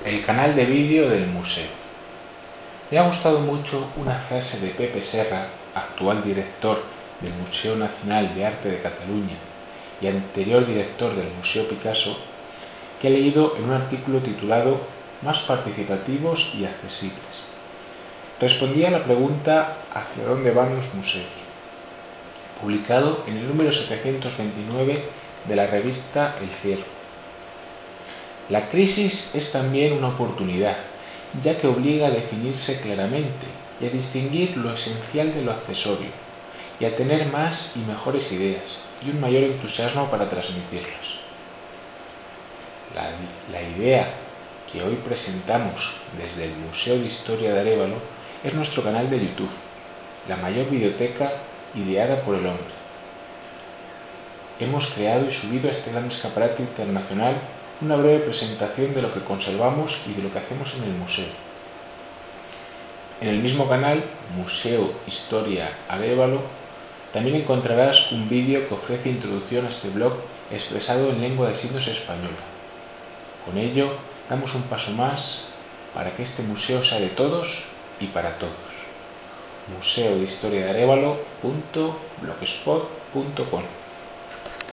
El canal de vídeo del museo. Me ha gustado mucho una frase de Pepe Serra, actual director del Museo Nacional de Arte de Cataluña y anterior director del Museo Picasso, que he leído en un artículo titulado Más participativos y accesibles. Respondía a la pregunta ¿hacia dónde van los museos?, publicado en el número 729 de la revista El Ciervo. La crisis es también una oportunidad, ya que obliga a definirse claramente y a distinguir lo esencial de lo accesorio, y a tener más y mejores ideas y un mayor entusiasmo para transmitirlas. La idea que hoy presentamos desde el Museo de Historia de Arévalo es nuestro canal de YouTube, la mayor biblioteca ideada por el hombre. Hemos creado y subido a este gran escaparate internacional una breve presentación de lo que conservamos y de lo que hacemos en el museo. En el mismo canal, Museo Historia Arévalo, también encontrarás un vídeo que ofrece introducción a este blog expresado en lengua de signos española. Con ello, damos un paso más para que este museo sea de todos y para todos. museodehistoriaarévalo.blogspot.com